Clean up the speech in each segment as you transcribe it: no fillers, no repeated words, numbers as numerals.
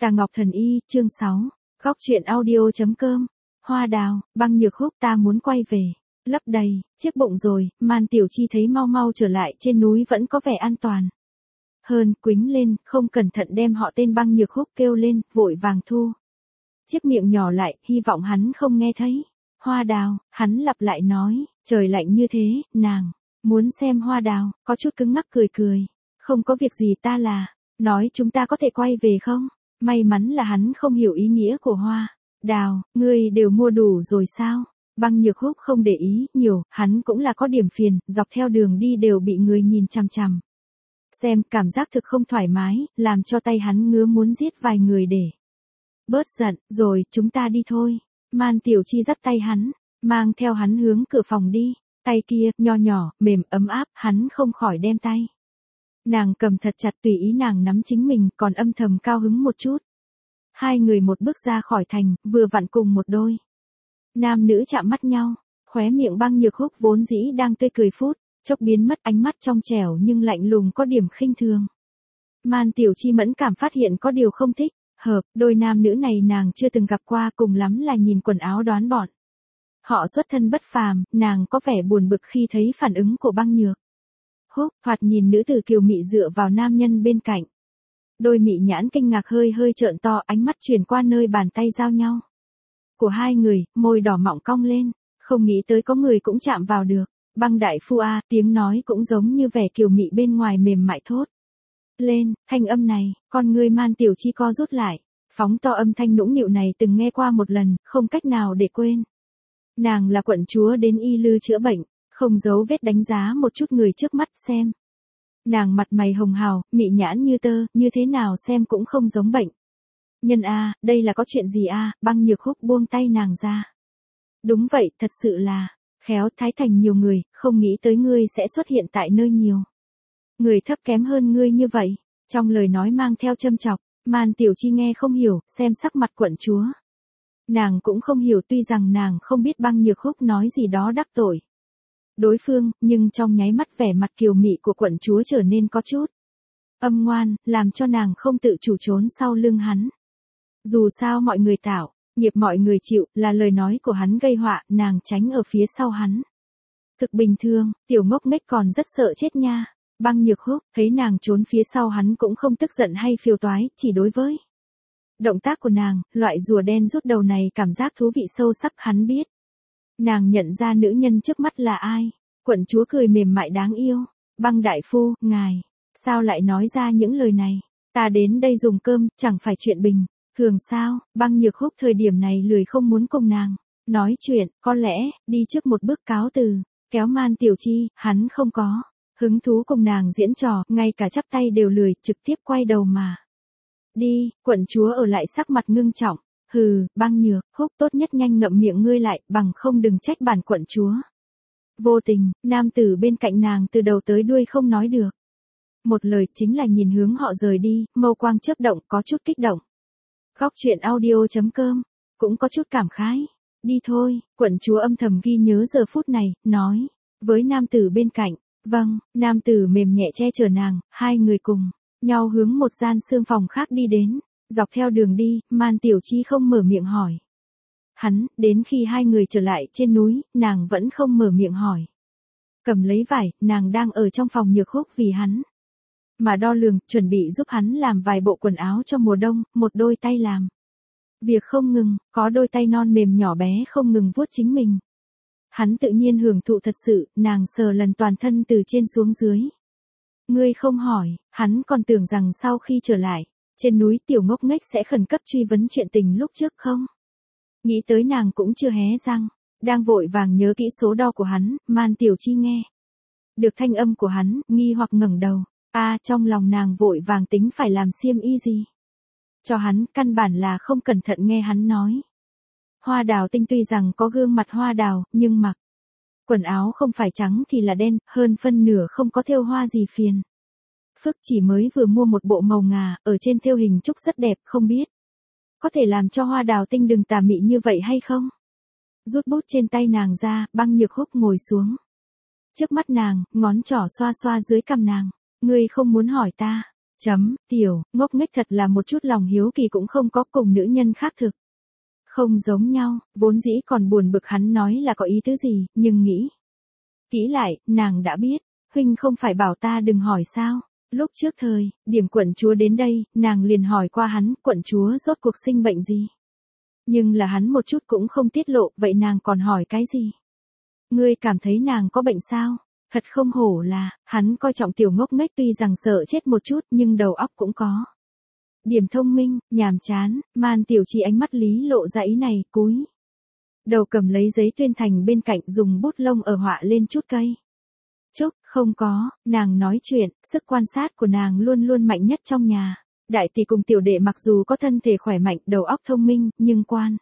Tà Ngọc Thần Y, chương 6, Góc truyện audio.com, Hoa Đào, Băng Nhược Húc ta muốn quay về, lấp đầy, chiếc bụng rồi, Man Tiểu Chi thấy mau mau trở lại trên núi vẫn có vẻ an toàn. Hơn, quính lên, không cẩn thận đem họ tên Băng Nhược Húc kêu lên, vội vàng thu. Chiếc miệng nhỏ lại, hy vọng hắn không nghe thấy. Hoa Đào, hắn lặp lại nói, trời lạnh như thế, nàng, muốn xem Hoa Đào, có chút cứng ngắc cười cười. Không có việc gì ta là, nói chúng ta có thể quay về không? May mắn là hắn không hiểu ý nghĩa của Hoa Đào, ngươi đều mua đủ rồi sao? Băng Nhược Húc không để ý nhiều, hắn cũng là có điểm phiền, dọc theo đường đi đều bị người nhìn chằm chằm. Xem, cảm giác thực không thoải mái, làm cho tay hắn ngứa muốn giết vài người để bớt giận, rồi, chúng ta đi thôi. Man Tiểu Chi dắt tay hắn, mang theo hắn hướng cửa phòng đi, tay kia, nho nhỏ, mềm, ấm áp, hắn không khỏi đem tay. Nàng cầm thật chặt tùy ý nàng nắm chính mình, còn âm thầm cao hứng một chút. Hai người một bước ra khỏi thành, vừa vặn cùng một đôi. Nam nữ chạm mắt nhau, khóe miệng Băng Nhược Húc vốn dĩ đang tươi cười phút, chốc biến mất ánh mắt trong trẻo nhưng lạnh lùng có điểm khinh thường. Man Tiểu Chi mẫn cảm phát hiện có điều không thích, hợp, đôi nam nữ này nàng chưa từng gặp qua, cùng lắm là nhìn quần áo đoán bọn. Họ xuất thân bất phàm, nàng có vẻ buồn bực khi thấy phản ứng của Băng Nhược Húc, thoạt nhìn nữ tử kiều mị dựa vào nam nhân bên cạnh. Đôi mị nhãn kinh ngạc hơi hơi trợn to, ánh mắt chuyển qua nơi bàn tay giao nhau của hai người, môi đỏ mọng cong lên, không nghĩ tới có người cũng chạm vào được. Băng đại phu a, tiếng nói cũng giống như vẻ kiều mị bên ngoài mềm mại thốt lên, thanh âm này, con ngươi Man Tiểu Chi co rút lại, phóng to âm thanh nũng nịu này từng nghe qua một lần, không cách nào để quên. Nàng là quận chúa đến y lư chữa bệnh, không giấu vết đánh giá một chút người trước mắt xem. Nàng mặt mày hồng hào, mị nhãn như tơ, như thế nào xem cũng không giống bệnh nhân a, đây là có chuyện gì a? Băng Nhược Húc buông tay nàng ra. Đúng vậy, thật sự là, khéo thái thành nhiều người, không nghĩ tới ngươi sẽ xuất hiện tại nơi nhiều người thấp kém hơn ngươi như vậy. Trong lời nói mang theo châm chọc, Man Tiểu Chi nghe không hiểu, xem sắc mặt quận chúa. Nàng cũng không hiểu, tuy rằng nàng không biết Băng Nhược Húc nói gì đó đắc tội đối phương, nhưng trong nháy mắt vẻ mặt kiều mị của quận chúa trở nên có chút âm ngoan, làm cho nàng không tự chủ trốn sau lưng hắn. Dù sao mọi người tạo, nghiệp mọi người chịu, là lời nói của hắn gây họa, nàng tránh ở phía sau hắn. Thực bình thường, tiểu ngốc nghếch còn rất sợ chết nha. Băng Nhược Húc, thấy nàng trốn phía sau hắn cũng không tức giận hay phiêu toái, chỉ đối với động tác của nàng, loại rùa đen rút đầu này cảm giác thú vị sâu sắc, hắn biết. Nàng nhận ra nữ nhân trước mắt là ai. Quận chúa cười mềm mại đáng yêu. Băng đại phu, ngài, sao lại nói ra những lời này? Ta đến đây dùng cơm, chẳng phải chuyện bình thường sao? Băng Nhược Húc thời điểm này lười không muốn cùng nàng nói chuyện, có lẽ, đi trước một bước cáo từ, kéo Man Tiểu Chi, hắn không có hứng thú cùng nàng diễn trò, ngay cả chắp tay đều lười, trực tiếp quay đầu mà đi. Quận chúa ở lại sắc mặt ngưng trọng. Hừ, Băng Nhược Húc, tốt nhất nhanh ngậm miệng ngươi lại, bằng không đừng trách bản quận chúa vô tình. Nam tử bên cạnh nàng từ đầu tới đuôi không nói được một lời, chính là nhìn hướng họ rời đi, mâu quang chớp động, có chút kích động. Góc truyện audio.com, cũng có chút cảm khái. Đi thôi, quận chúa âm thầm ghi nhớ giờ phút này, nói với nam tử bên cạnh. Vâng, nam tử mềm nhẹ che chở nàng, hai người cùng nhau hướng một gian sương phòng khác đi đến. Dọc theo đường đi, Man Tiểu Chi không mở miệng hỏi hắn, đến khi hai người trở lại trên núi, nàng vẫn không mở miệng hỏi. Cầm lấy vải, nàng đang ở trong phòng Nhược Húc vì hắn mà đo lường, chuẩn bị giúp hắn làm vài bộ quần áo cho mùa đông, một đôi tay làm việc không ngừng, có đôi tay non mềm nhỏ bé không ngừng vuốt chính mình. Hắn tự nhiên hưởng thụ thật sự, nàng sờ lần toàn thân từ trên xuống dưới. Ngươi không hỏi, hắn còn tưởng rằng sau khi trở lại trên núi tiểu ngốc nghếch sẽ khẩn cấp truy vấn chuyện tình lúc trước không? Nghĩ tới nàng cũng chưa hé răng, đang vội vàng nhớ kỹ số đo của hắn. Man Tiểu Chi nghe được thanh âm của hắn, nghi hoặc ngẩng đầu. Trong lòng nàng vội vàng tính phải làm xiêm y gì cho hắn, căn bản là không cẩn thận nghe hắn nói. Hoa Đào Tinh tuy rằng có gương mặt hoa đào, nhưng mặc quần áo không phải trắng thì là đen, hơn phân nửa không có thêu hoa gì phiền phức, chỉ mới vừa mua một bộ màu ngà, ở trên thêu hình trúc rất đẹp, không biết có thể làm cho Hoa Đào Tinh đừng tà mị như vậy hay không? Rút bút trên tay nàng ra, Băng Nhược Húc ngồi xuống trước mắt nàng, ngón trỏ xoa xoa dưới cằm nàng. Ngươi không muốn hỏi ta, Tiểu, ngốc nghếch thật là một chút lòng hiếu kỳ cũng không có, cùng nữ nhân khác thực. Không giống nhau, vốn dĩ còn buồn bực hắn nói là có ý tứ gì, nhưng nghĩ. Kỹ lại, nàng đã biết, huynh không phải bảo ta đừng hỏi sao. Lúc trước thời, điểm quận chúa đến đây, nàng liền hỏi qua hắn, quận chúa rốt cuộc sinh bệnh gì. Nhưng là hắn một chút cũng không tiết lộ, vậy nàng còn hỏi cái gì? Ngươi cảm thấy nàng có bệnh sao? Thật không hổ là, hắn coi trọng tiểu ngốc nghếch tuy rằng sợ chết một chút nhưng đầu óc cũng có. Điểm thông minh, nhàm chán, Man Tiểu Chi ánh mắt lý lộ ra ý này, cúi. Đầu cầm lấy giấy tuyên thành bên cạnh dùng bút lông ở họa lên chút cây. Chúc, không có, nàng nói chuyện, sức quan sát của nàng luôn luôn mạnh nhất trong nhà. Đại tỷ cùng tiểu đệ mặc dù có thân thể khỏe mạnh, đầu óc thông minh, nhưng quan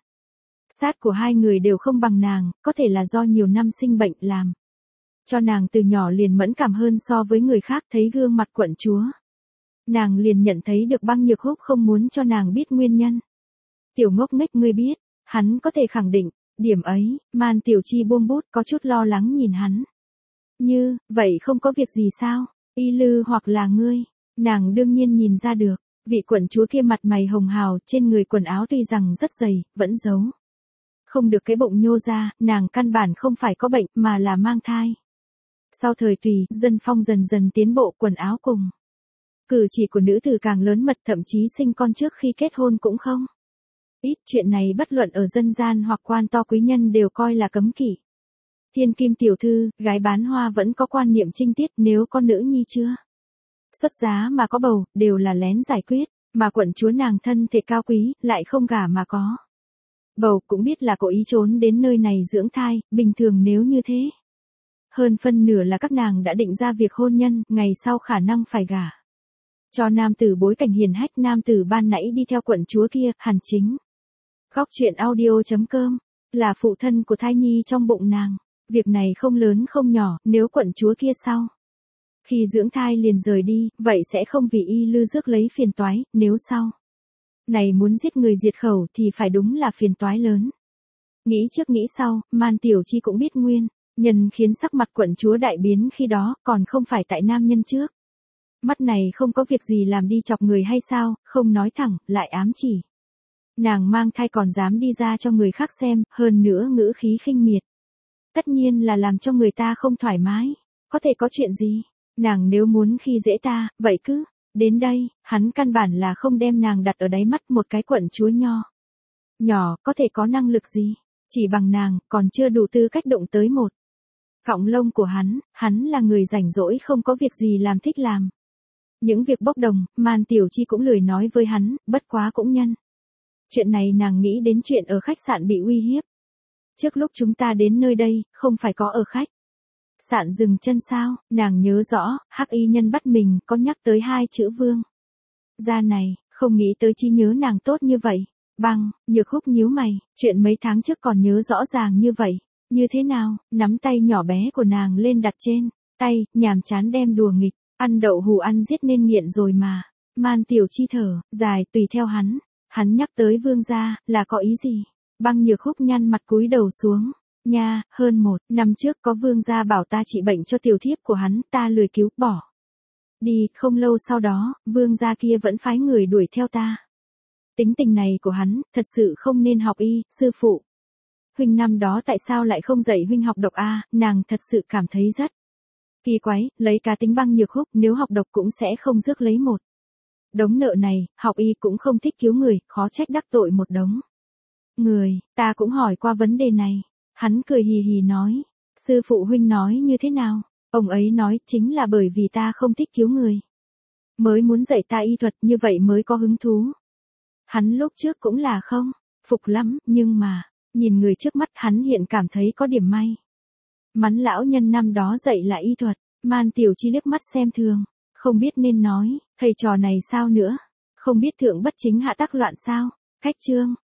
sát của hai người đều không bằng nàng, có thể là do nhiều năm sinh bệnh làm. Cho nàng từ nhỏ liền mẫn cảm hơn so với người khác, thấy gương mặt quận chúa. Nàng liền nhận thấy được Băng Nhược Húc không muốn cho nàng biết nguyên nhân. Tiểu ngốc nghếch ngươi biết, hắn có thể khẳng định, điểm ấy, Man Tiểu Chi buông bút có chút lo lắng nhìn hắn. Như, vậy không có việc gì sao, y lư hoặc là ngươi, nàng đương nhiên nhìn ra được, vị quận chúa kia mặt mày hồng hào, trên người quần áo tuy rằng rất dày, vẫn giấu. Không được cái bụng nhô ra, nàng căn bản không phải có bệnh mà là mang thai. Sau thời tùy, dân phong dần dần tiến bộ, quần áo cùng. Cử chỉ của nữ tử càng lớn mật, thậm chí sinh con trước khi kết hôn cũng không. Ít chuyện này bất luận ở dân gian hoặc quan to quý nhân đều coi là cấm kỵ. Thiên kim tiểu thư, gái bán hoa vẫn có quan niệm trinh tiết, nếu có nữ nhi chưa xuất giá mà có bầu, đều là lén giải quyết, mà quận chúa nàng thân thể cao quý, lại không gả mà có bầu, cũng biết là cố ý trốn đến nơi này dưỡng thai, bình thường nếu như thế. Hơn phân nửa là các nàng đã định ra việc hôn nhân, ngày sau khả năng phải gả. Cho nam tử bối cảnh hiền hách, nam tử ban nãy đi theo quận chúa kia, hẳn chính. Góc truyện audio.com, là phụ thân của thai nhi trong bụng nàng. Việc này không lớn không nhỏ, nếu quận chúa kia sau khi dưỡng thai liền rời đi, vậy sẽ không vì y lư rước lấy phiền toái, nếu sau này muốn giết người diệt khẩu thì phải đúng là phiền toái lớn. Nghĩ trước nghĩ sau, Man Tiểu Chi cũng biết nguyên nhân khiến sắc mặt quận chúa đại biến khi đó, còn không phải tại nam nhân trước. Mắt này không có việc gì làm đi chọc người hay sao, không nói thẳng, lại ám chỉ. Nàng mang thai còn dám đi ra cho người khác xem, hơn nữa ngữ khí khinh miệt. Tất nhiên là làm cho người ta không thoải mái. Có thể có chuyện gì? Nàng nếu muốn khi dễ ta, vậy cứ. Đến đây, hắn căn bản là không đem nàng đặt ở đáy mắt một cái quận chúa nhỏ, có thể có năng lực gì? Chỉ bằng nàng, còn chưa đủ tư cách động tới một cọng lông của hắn là người rảnh rỗi không có việc gì làm thích làm. Những việc bốc đồng, Man Tiểu Chi cũng lười nói với hắn, bất quá cũng nhân. Chuyện này nàng nghĩ đến chuyện ở khách sạn bị uy hiếp. Trước lúc chúng ta đến nơi đây, không phải có ở khách sạn dừng chân sao, nàng nhớ rõ, hắc y nhân bắt mình có nhắc tới hai chữ vương gia này, không nghĩ tới trí nhớ nàng tốt như vậy. Băng, Nhược Húc nhíu mày, chuyện mấy tháng trước còn nhớ rõ ràng như vậy, như thế nào, nắm tay nhỏ bé của nàng lên đặt trên tay, nhàm chán đem đùa nghịch, ăn đậu hù ăn giết nên nghiện rồi mà. Man Tiểu Chi thở dài, tùy theo hắn nhắc tới vương gia, là có ý gì? Băng Nhược Húc nhăn mặt cúi đầu xuống. Nha, hơn 1 năm trước có vương gia bảo ta trị bệnh cho tiểu thiếp của hắn, ta lười cứu, bỏ đi, không lâu sau đó, vương gia kia vẫn phái người đuổi theo ta. Tính tình này của hắn, thật sự không nên học y, sư phụ. Huynh năm đó tại sao lại không dạy huynh học độc a? Nàng thật sự cảm thấy rất kỳ quái, lấy cá tính Băng Nhược Húc, nếu học độc cũng sẽ không rước lấy một đống nợ này, học y cũng không thích cứu người, khó trách đắc tội một đống người, ta cũng hỏi qua vấn đề này. Hắn cười hì hì nói, sư phụ huynh nói như thế nào? Ông ấy nói chính là bởi vì ta không thích cứu người, mới muốn dạy ta y thuật, như vậy mới có hứng thú. Hắn lúc trước cũng là không phục lắm, nhưng mà, nhìn người trước mắt hắn hiện cảm thấy có điểm may mắn lão nhân năm đó dạy là y thuật. Man Tiểu Chi liếc mắt xem thường, không biết nên nói, thầy trò này sao nữa, không biết thượng bất chính hạ tắc loạn sao. Cách chương